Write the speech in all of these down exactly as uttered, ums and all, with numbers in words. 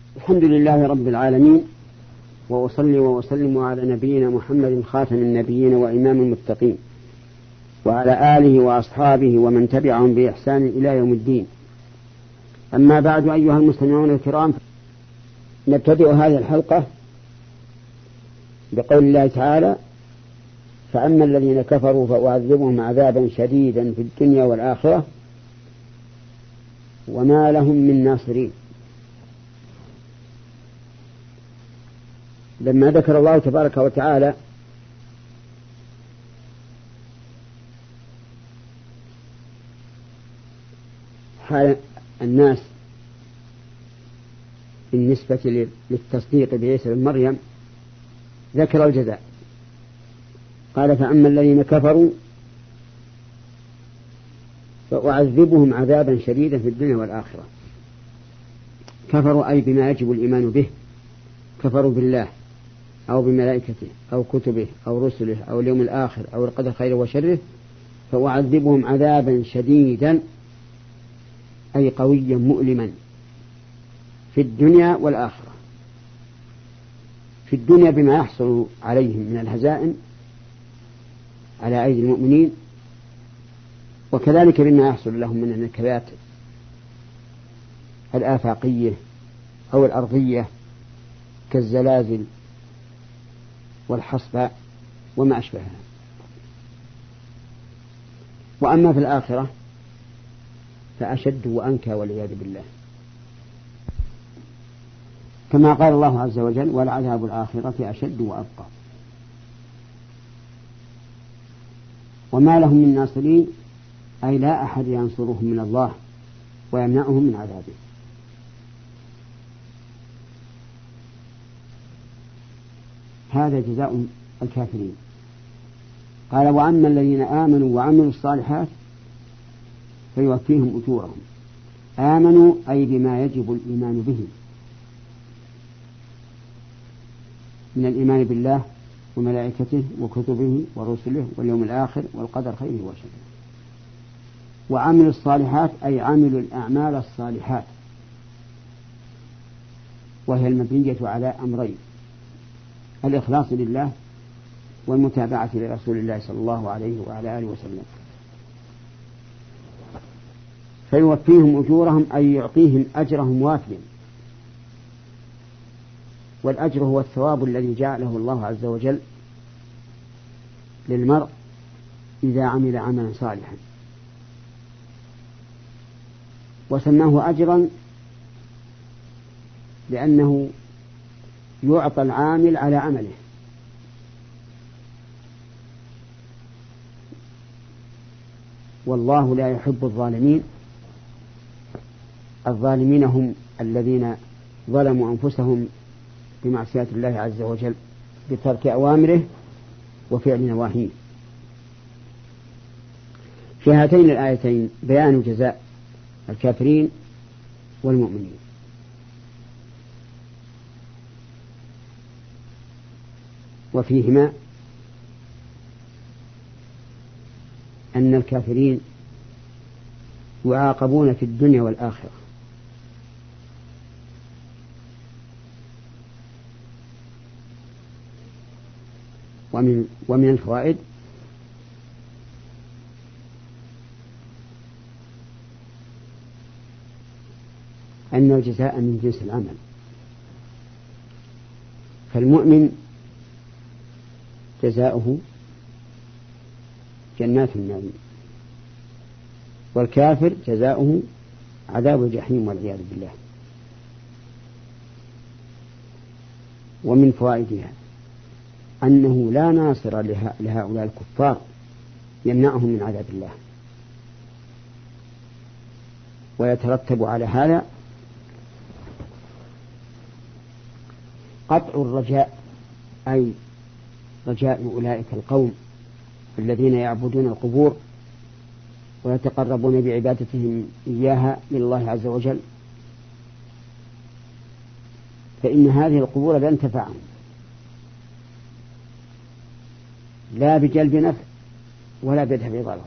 الحمد لله رب العالمين، وأصلي وأسلم على نبينا محمد خاتم النبيين وإمام المتقين، وعلى آله وأصحابه ومن تبعهم بإحسان إلى يوم الدين. أما بعد، أيها المستمعون الكرام، نبتدئ هذه الحلقة بقول الله تعالى: فأما الذين كفروا فأعذبهم عذابا شديدا في الدنيا والآخرة وما لهم من ناصرين. لما ذكر الله تبارك وتعالى حال الناس بالنسبة للتصديق بعيسى بن مريم، ذكر الجزاء. قال: فأما الذين كفروا فأعذبهم عذابا شديدا في الدنيا والآخرة. كفروا أي بما يجب الإيمان به، كفروا بالله أو بملائكته أو كتبه أو رسله أو اليوم الآخر أو القدر خيره وشره، فأعذبهم عذابا شديدا أي قويا مؤلما في الدنيا والآخرة. في الدنيا بما يحصل عليهم من الهزائم على أيدي المؤمنين، وكذلك بما يحصل لهم من النكبات الآفاقية أو الأرضية كالزلازل والحصباء وما أشبهها. وأما في الآخرة فأشد وأنكى والعياذ بالله، كما قال الله عز وجل: ولعذاب الآخرة أشد وأبقى. وما لهم من ناصرين أي لا أحد ينصرهم من الله ويمنعهم من عذابه. هذا جزاء الكافرين. قال: وأما الذين آمنوا وعملوا الصالحات فيوفيهم أجورهم. آمنوا أي بما يجب الإيمان به من الإيمان بالله وملائكته وكتبه ورسله واليوم الآخر والقدر خيره وشره. وعملوا الصالحات أي عملوا الأعمال الصالحات، وهي المبنية على أمرين: الإخلاص لله والمتابعة لرسول الله صلى الله عليه وعلى آله وسلم. فيوفيهم أجورهم أي يعطيهم أجرهم وافيا، والأجر هو الثواب الذي جعله الله عز وجل للمرء إذا عمل عملا صالحا، وسماه أجرا لأنه يعطى العامل على عمله. والله لا يحب الظالمين. الظالمين هم الذين ظلموا أنفسهم بمعصية الله عز وجل بترك أوامره وفعل نواهيه. في هاتين الآيتين بيان جزاء الكافرين والمؤمنين. وفيهما أن الكافرين يعاقبون في الدنيا والآخرة. ومن, ومن الفوائد أن الجزاء من جنس العمل، فالمؤمن جزاؤه جنات النعيم، والكافر جزاؤه عذاب الجحيم والعياذ بالله. ومن فوائدها أنه لا ناصر لهؤلاء الكفار يمنعهم من عذاب الله، ويترتب على هذا قطع الرجاء، أي رجاء أولئك القوم الذين يعبدون القبور ويتقربون بعبادتهم إياها لله عز وجل، فإن هذه القبور لن تنفعهم لا بجلب نفع ولا بدفع ضرر،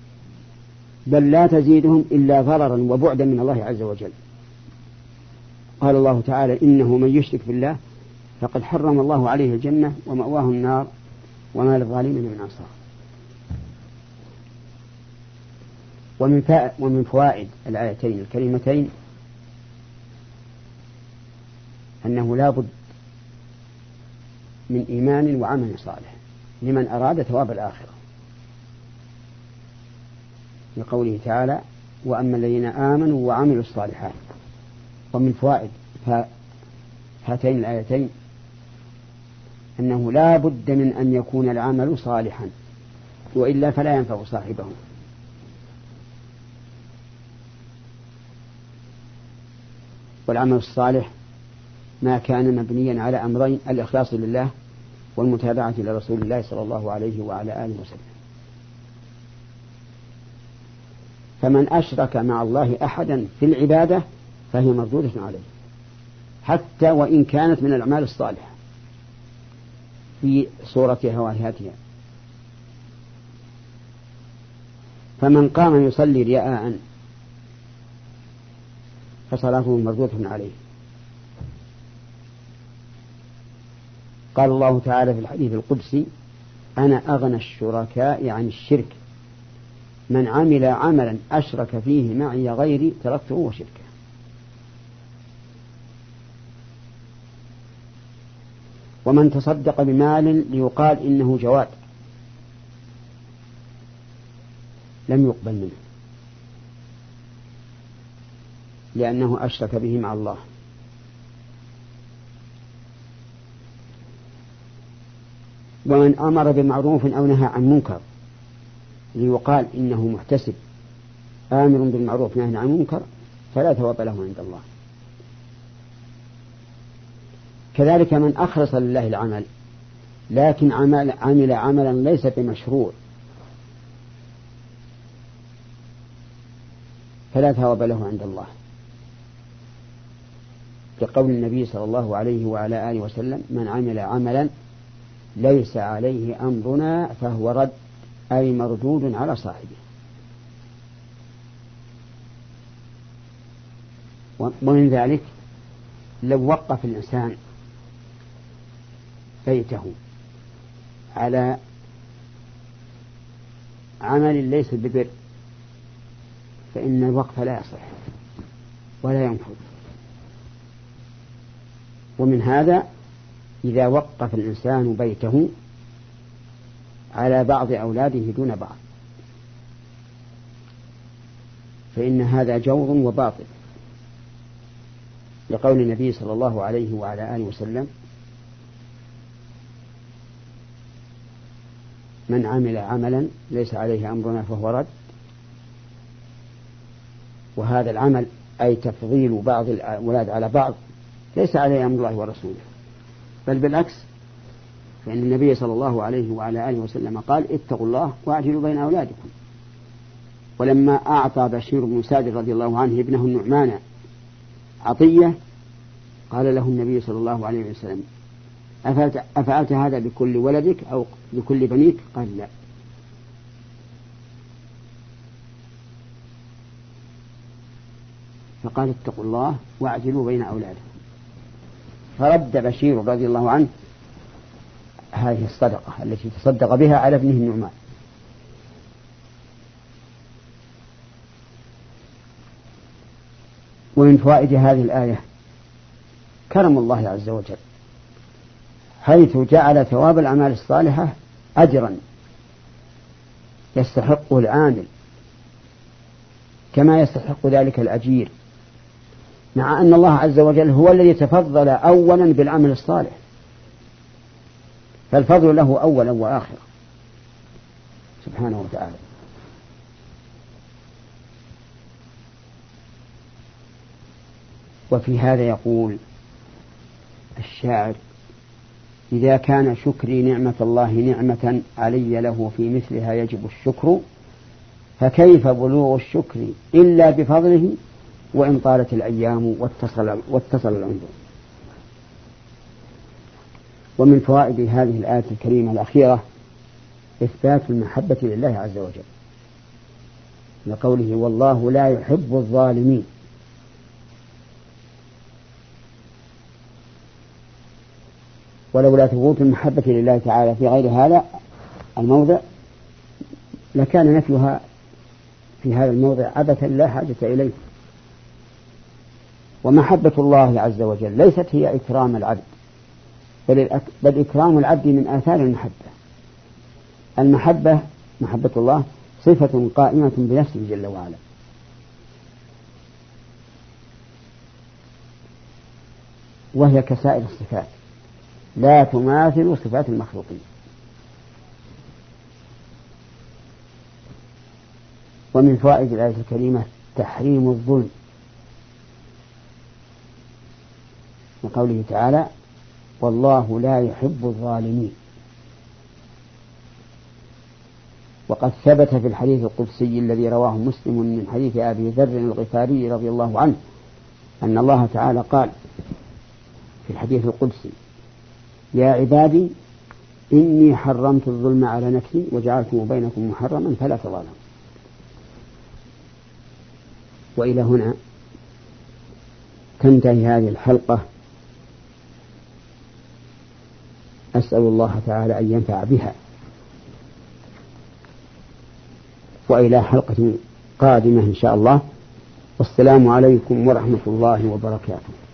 بل لا تزيدهم إلا ضررا وبعدا من الله عز وجل. قال الله تعالى إنه من يشرك بالله فقد حرم الله عليه الجنة ومأواه النار وما للظالمين من أنصار. ومن ومن فوائد الآيتين الكريمتين أنه لا بد من إيمان وعمل صالح لمن أراد ثواب الآخرة، لقوله تعالى وأما الذين آمنوا وعملوا الصالحات. ومن فوائد هاتين الآيتين أنه لا بد من أن يكون العمل صالحا وإلا فلا ينفع صاحبه. والعمل الصالح ما كان مبنيا على أمرين: الإخلاص لله والمتابعة لرسول الله صلى الله عليه وعلى آله وسلم. فمن أشرك مع الله أحدا في العبادة فهي مردودة عليه حتى وإن كانت من الأعمال الصالحة في صورتها وهيئتها. فمن قام يصلي رياء فصلاته مردودة عليه. قال الله تعالى في الحديث القدسي أنا أغنى الشركاء عن الشرك من عمل عملا أشرك فيه معي غيري تركته وشركه. ومن تصدق بمال ليقال إنه جواد لم يقبل منه لأنه أشرك به مع الله. ومن أمر بمعروف أو نهى عن منكر ليقال إنه محتسب آمر بالمعروف نهى عن منكر فلا ثواب له عند الله. كذلك من أخلص لله العمل لكن عمل, عمل عملا ليس بمشروع فلا ثواب له عند الله، كقول النبي صلى الله عليه وعلى آله وسلم من عمل عملا ليس عليه أمرنا فهو رد أي مردود على صاحبه. ومن ذلك لو وقف الإنسان بيته على عمل ليس ببر فإن الوقف لا يصح ولا ينفذ. ومن هذا إذا وقف الإنسان بيته على بعض أولاده دون بعض فإن هذا جور وباطل، لقول النبي صلى الله عليه وعلى آله وسلم من عمل عملا ليس عليه أمرنا فهو رد. وهذا العمل أي تفضيل بعض الأولاد على بعض ليس عليه أمر الله ورسوله، بل بالعكس، فإن النبي صلى الله عليه وعلى آله وسلم قال اتقوا الله واعدلوا بين أولادكم. ولما أعطى بشير بن سعد رضي الله عنه ابنه النعمان عطية قال له النبي صلى الله عليه وسلم أفعلت, أفعلت هذا بكل ولدك أو بكل بنيك؟ قال لا. فقال اتقوا الله واعدلوا بين أولادكم. فرد بشير رضي الله عنه هذه الصدقة التي تصدق بها على ابنه النعمان. ومن فوائد هذه الآية كرم الله عز وجل حيث جعل ثواب الأعمال الصالحة أجرا يستحقه العامل كما يستحق ذلك الأجير، مع أن الله عز وجل هو الذي تفضل أولا بالعمل الصالح فالفضل له أولا وآخرا سبحانه وتعالى. وفي هذا يقول الشاعر إذا كان شكري نعمة الله نعمة علي له في مثلها يجب الشكر فكيف بلوغ الشكر إلا بفضله وإن طالت الأيام واتصل, واتصل العمر. ومن فوائد هذه الآية الكريمة الأخيرة إثبات المحبة لله عز وجل لقوله والله لا يحب الظالمين. ولولا ثبوت المحبة لله تعالى في غير هذا الموضع لكان نفيها في هذا الموضع عبثا لا حاجة إليه. ومحبة الله عز وجل ليست هي إكرام العبد، بل, بل إكرام العبد من آثار المحبة. المحبة محبة الله صفة قائمة بنفسه جل وعلا، وهي كسائر الصفات لا تماثل صفات المخلوقين. ومن فوائد الآية الكريمة تحريم الظلم، وقوله تعالى والله لا يحب الظالمين. وقد ثبت في الحديث القدسي الذي رواه مسلم من حديث أبي ذر الغفاري رضي الله عنه أن الله تعالى قال في الحديث القدسي يا عبادي إني حرمت الظلم على نفسي وجعلته بينكم محرما فلا تظالموا. وإلى هنا تنتهي هذه الحلقة، أسأل الله تعالى أن ينفع بها، وإلى حلقة قادمة إن شاء الله. والسلام عليكم ورحمة الله وبركاته.